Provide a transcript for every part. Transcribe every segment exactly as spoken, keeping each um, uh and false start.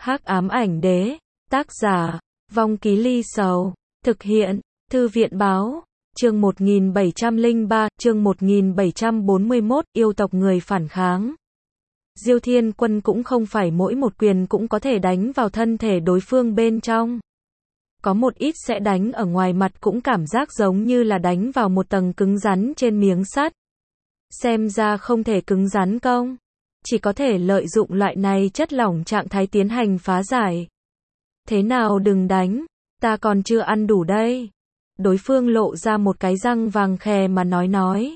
Hắc ám ảnh đế, tác giả, Vong Ký Ly Sầu, thực hiện, Thư viện báo, chương một nghìn bảy trăm lẻ ba, chương một nghìn bảy trăm bốn mươi mốt, yêu tộc người phản kháng. Diêu Thiên Quân cũng không phải mỗi một quyền cũng có thể đánh vào thân thể đối phương bên trong. Có một ít sẽ đánh ở ngoài mặt cũng cảm giác giống như là đánh vào một tầng cứng rắn trên miếng sắt. Xem ra không thể cứng rắn công. Chỉ có thể lợi dụng loại này chất lỏng trạng thái tiến hành phá giải. Thế nào đừng đánh, ta còn chưa ăn đủ đây. Đối phương lộ ra một cái răng vàng khè mà nói nói.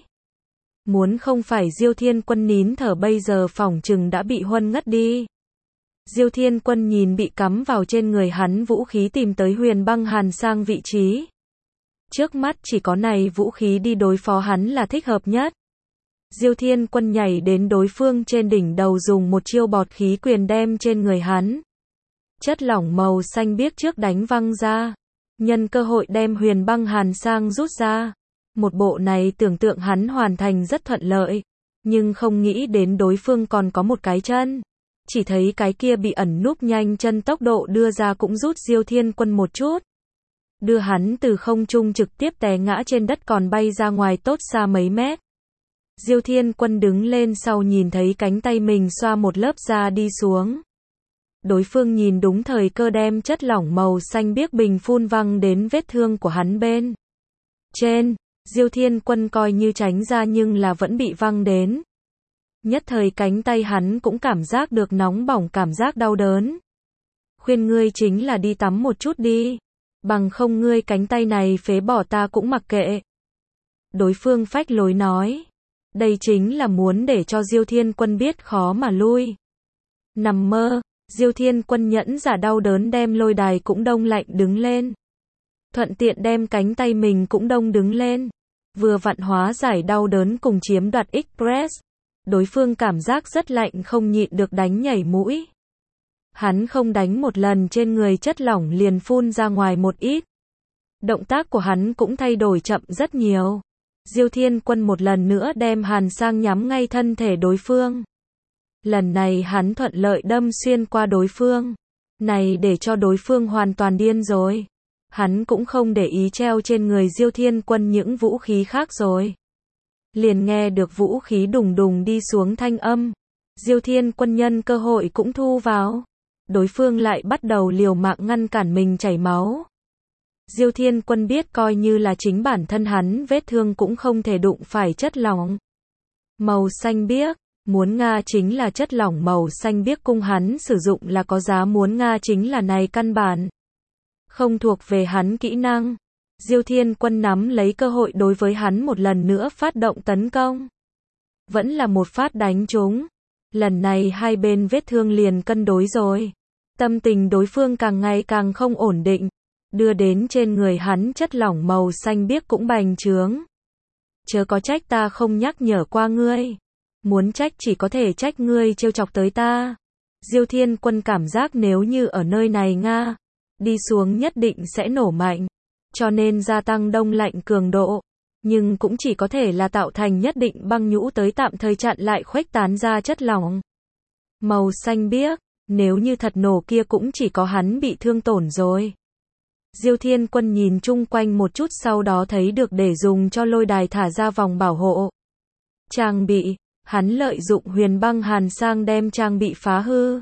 Muốn không phải Diêu Thiên Quân nín thở bây giờ phỏng chừng đã bị huân ngất đi. Diêu Thiên Quân nhìn bị cắm vào trên người hắn vũ khí tìm tới Huyền Băng Hàn Sang vị trí. Trước mắt chỉ có này vũ khí đi đối phó hắn là thích hợp nhất. Diêu Thiên Quân nhảy đến đối phương trên đỉnh đầu dùng một chiêu bọt khí quyền đem trên người hắn. Chất lỏng màu xanh biếc trước đánh văng ra. Nhân cơ hội đem Huyền Băng Hàn Sang rút ra. Một bộ này tưởng tượng hắn hoàn thành rất thuận lợi. Nhưng không nghĩ đến đối phương còn có một cái chân. Chỉ thấy cái kia bị ẩn núp nhanh chân tốc độ đưa ra cũng rút Diêu Thiên Quân một chút. Đưa hắn từ không trung trực tiếp té ngã trên đất còn bay ra ngoài tốt xa mấy mét. Diêu Thiên Quân đứng lên sau nhìn thấy cánh tay mình xoa một lớp da đi xuống. Đối phương nhìn đúng thời cơ đem chất lỏng màu xanh biếc bình phun văng đến vết thương của hắn bên trên. Diêu Thiên Quân coi như tránh ra nhưng là vẫn bị văng đến. Nhất thời cánh tay hắn cũng cảm giác được nóng bỏng cảm giác đau đớn. Khuyên ngươi chính là đi tắm một chút đi. Bằng không ngươi cánh tay này phế bỏ ta cũng mặc kệ. Đối phương phách lối nói. Đây chính là muốn để cho Diêu Thiên Quân biết khó mà lui. Nằm mơ, Diêu Thiên Quân nhẫn giả đau đớn đem lôi đài cũng đông lạnh đứng lên. Thuận tiện đem cánh tay mình cũng đông đứng lên. Vừa vặn hóa giải đau đớn cùng chiếm đoạt Express. Đối phương cảm giác rất lạnh không nhịn được đánh nhảy mũi. Hắn không đánh một lần trên người chất lỏng liền phun ra ngoài một ít. Động tác của hắn cũng thay đổi chậm rất nhiều. Diêu Thiên Quân một lần nữa đem Hàn Sang nhắm ngay thân thể đối phương. Lần này hắn thuận lợi đâm xuyên qua đối phương. Này để cho đối phương hoàn toàn điên rồi. Hắn cũng không để ý treo trên người Diêu Thiên Quân những vũ khí khác rồi. Liền nghe được vũ khí đùng đùng đi xuống thanh âm. Diêu Thiên Quân nhân cơ hội cũng thu vào. Đối phương lại bắt đầu liều mạng ngăn cản mình chảy máu. Diêu Thiên Quân biết coi như là chính bản thân hắn vết thương cũng không thể đụng phải chất lỏng màu xanh biếc. Muốn Nga chính là chất lỏng màu xanh biếc cung hắn sử dụng là có giá muốn Nga chính là này căn bản. Không thuộc về hắn kỹ năng. Diêu Thiên Quân nắm lấy cơ hội đối với hắn một lần nữa phát động tấn công. Vẫn là một phát đánh trúng. Lần này hai bên vết thương liền cân đối rồi. Tâm tình đối phương càng ngày càng không ổn định. Đưa đến trên người hắn chất lỏng màu xanh biếc cũng bành trướng. Chớ có trách ta không nhắc nhở qua ngươi. Muốn trách chỉ có thể trách ngươi trêu chọc tới ta. Diêu Thiên Quân cảm giác nếu như ở nơi này Nga đi xuống nhất định sẽ nổ mạnh. Cho nên gia tăng đông lạnh cường độ. Nhưng cũng chỉ có thể là tạo thành nhất định băng nhũ tới tạm thời chặn lại khuếch tán ra chất lỏng màu xanh biếc. Nếu như thật nổ kia cũng chỉ có hắn bị thương tổn rồi. Diêu Thiên Quân nhìn chung quanh một chút sau đó thấy được để dùng cho lôi đài thả ra vòng bảo hộ. Trang bị, hắn lợi dụng Huyền Băng Hàn Sang đem trang bị phá hư.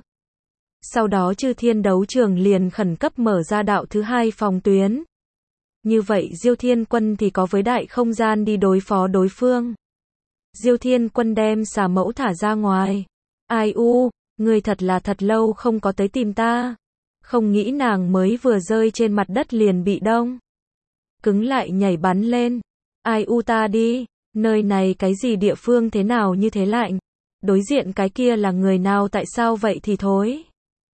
Sau đó Chư Thiên đấu trường liền khẩn cấp mở ra đạo thứ hai phòng tuyến. Như vậy Diêu Thiên Quân thì có với đại không gian đi đối phó đối phương. Diêu Thiên Quân đem xà mẫu thả ra ngoài. Ai u, ngươi thật là thật lâu không có tới tìm ta. Không nghĩ nàng mới vừa rơi trên mặt đất liền bị đông cứng lại nhảy bắn lên. Ai u ta đi, nơi này cái gì địa phương thế nào như thế lạnh. Đối diện cái kia là người nào tại sao vậy thì thối.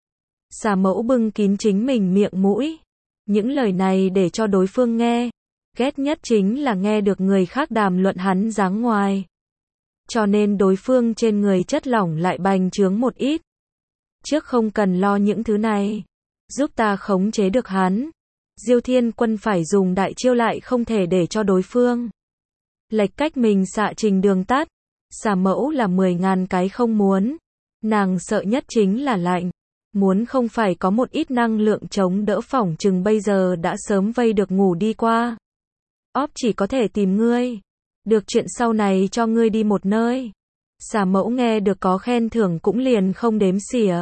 Xà mẫu bưng kín chính mình miệng mũi. Những lời này để cho đối phương nghe. Ghét nhất chính là nghe được người khác đàm luận hắn dáng ngoài. Cho nên đối phương trên người chất lỏng lại bành trướng một ít. Trước không cần lo những thứ này. Giúp ta khống chế được hắn. Diêu Thiên Quân phải dùng đại chiêu lại không thể để cho đối phương lệch cách mình xạ trình đường tắt. Xà mẫu là mười ngàn cái không muốn. Nàng sợ nhất chính là lạnh. Muốn không phải có một ít năng lượng chống đỡ phỏng chừng bây giờ đã sớm vây được ngủ đi qua. Óp chỉ có thể tìm ngươi. Được chuyện sau này cho ngươi đi một nơi. Xà mẫu nghe được có khen thưởng cũng liền không đếm xỉa.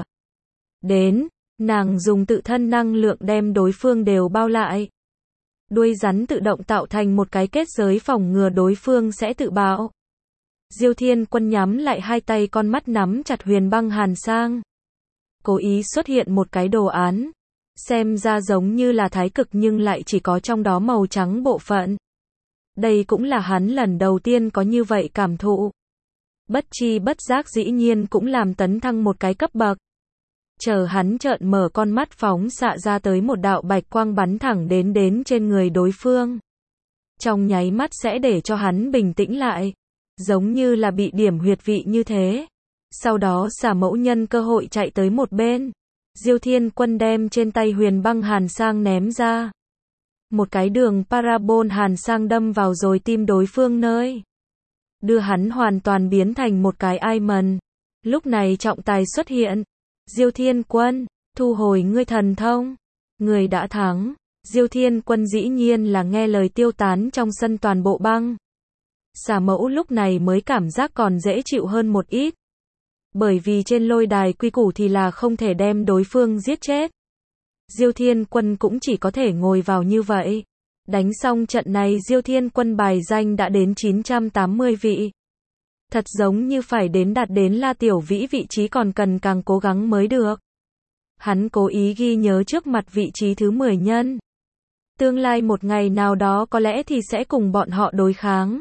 Đến, nàng dùng tự thân năng lượng đem đối phương đều bao lại. Đuôi rắn tự động tạo thành một cái kết giới phòng ngừa đối phương sẽ tự bạo. Diêu Thiên Quân nhắm lại hai tay, con mắt nắm chặt huyền băng hàn sang. Cố ý xuất hiện một cái đồ án. Xem ra giống như là thái cực nhưng lại chỉ có trong đó màu trắng bộ phận. Đây cũng là hắn lần đầu tiên có như vậy cảm thụ. Bất chi bất giác dĩ nhiên cũng làm tấn thăng một cái cấp bậc. Chờ hắn trợn mở con mắt phóng xạ ra tới một đạo bạch quang bắn thẳng đến đến trên người đối phương. Trong nháy mắt sẽ để cho hắn bình tĩnh lại. Giống như là bị điểm huyệt vị như thế. Sau đó xà mẫu nhân cơ hội chạy tới một bên. Diêu Thiên Quân đem trên tay huyền băng hàn sang ném ra. Một cái đường parabol hàn sang đâm vào rồi tim đối phương nơi. Đưa hắn hoàn toàn biến thành một cái Iron. Lúc này trọng tài xuất hiện. Diêu Thiên Quân, thu hồi ngươi thần thông. Người đã thắng. Diêu Thiên Quân dĩ nhiên là nghe lời tiêu tán trong sân toàn bộ băng. Xà mẫu lúc này mới cảm giác còn dễ chịu hơn một ít. Bởi vì trên lôi đài quy củ thì là không thể đem đối phương giết chết. Diêu Thiên Quân cũng chỉ có thể ngồi vào như vậy. Đánh xong trận này Diêu Thiên Quân bài danh đã đến chín trăm tám mươi vị. Thật giống như phải đến đạt đến La Tiểu Vĩ vị trí còn cần càng cố gắng mới được. Hắn cố ý ghi nhớ trước mặt vị trí thứ mười nhân. Tương lai một ngày nào đó có lẽ thì sẽ cùng bọn họ đối kháng.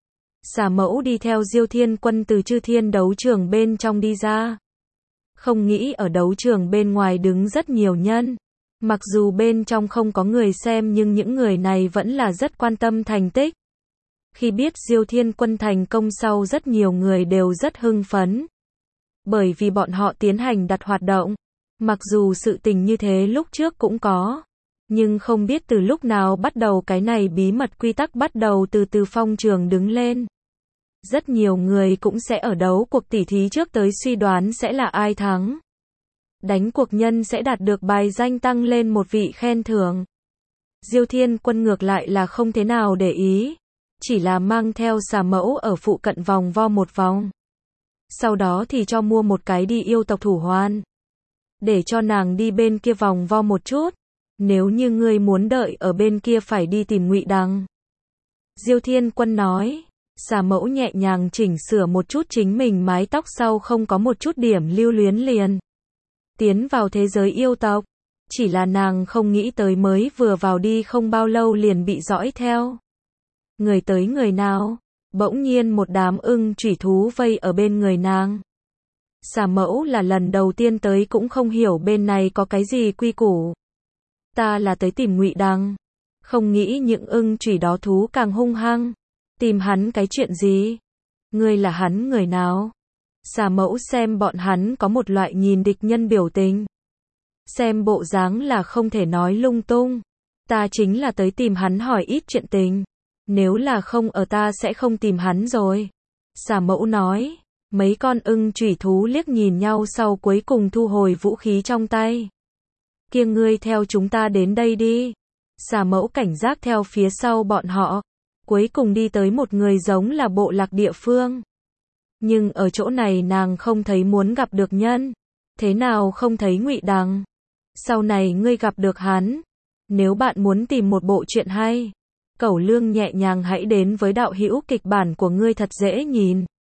Xà mẫu đi theo Diêu Thiên Quân từ chư thiên đấu trường bên trong đi ra. Không nghĩ ở đấu trường bên ngoài đứng rất nhiều nhân. Mặc dù bên trong không có người xem nhưng những người này vẫn là rất quan tâm thành tích. Khi biết Diêu Thiên Quân thành công sau rất nhiều người đều rất hưng phấn. Bởi vì bọn họ tiến hành đặt hoạt động. Mặc dù sự tình như thế lúc trước cũng có. Nhưng không biết từ lúc nào bắt đầu cái này bí mật quy tắc bắt đầu từ từ phong trường đứng lên. Rất nhiều người cũng sẽ ở đấu cuộc tỉ thí trước tới suy đoán sẽ là ai thắng. Đánh cuộc nhân sẽ đạt được bài danh tăng lên một vị khen thưởng. Diêu Thiên Quân ngược lại là không thế nào để ý. Chỉ là mang theo xà mẫu ở phụ cận vòng vo một vòng. Sau đó thì cho mua một cái đi yêu tộc thủ hoan. Để cho nàng đi bên kia vòng vo một chút. Nếu như ngươi muốn đợi ở bên kia phải đi tìm Ngụy Đằng. Diêu Thiên Quân nói. Xà mẫu nhẹ nhàng chỉnh sửa một chút chính mình mái tóc sau không có một chút điểm lưu luyến liền. Tiến vào thế giới yêu tộc. Chỉ là nàng không nghĩ tới mới vừa vào đi không bao lâu liền bị dõi theo. Người tới người nào? Bỗng nhiên một đám ưng chủy thú vây ở bên người nàng. Xà mẫu là lần đầu tiên tới cũng không hiểu bên này có cái gì quy củ. Ta là tới tìm Ngụy Đằng. Không nghĩ những ưng chủy đó thú càng hung hăng. Tìm hắn cái chuyện gì? Ngươi là hắn người nào? Xà mẫu xem bọn hắn có một loại nhìn địch nhân biểu tình. Xem bộ dáng là không thể nói lung tung. Ta chính là tới tìm hắn hỏi ít chuyện tình. Nếu là không ở ta sẽ không tìm hắn rồi. Xà mẫu nói. Mấy con ưng chủy thú liếc nhìn nhau sau cuối cùng thu hồi vũ khí trong tay. Kia ngươi theo chúng ta đến đây đi. Xà mẫu cảnh giác theo phía sau bọn họ. Cuối cùng đi tới một người giống là bộ lạc địa phương. Nhưng ở chỗ này nàng không thấy muốn gặp được nhân. Thế nào không thấy Ngụy Đằng? Sau này ngươi gặp được hắn. Nếu bạn muốn tìm một bộ truyện hay. Cẩu Lương nhẹ nhàng hãy đến với đạo hữu kịch bản của ngươi thật dễ nhìn.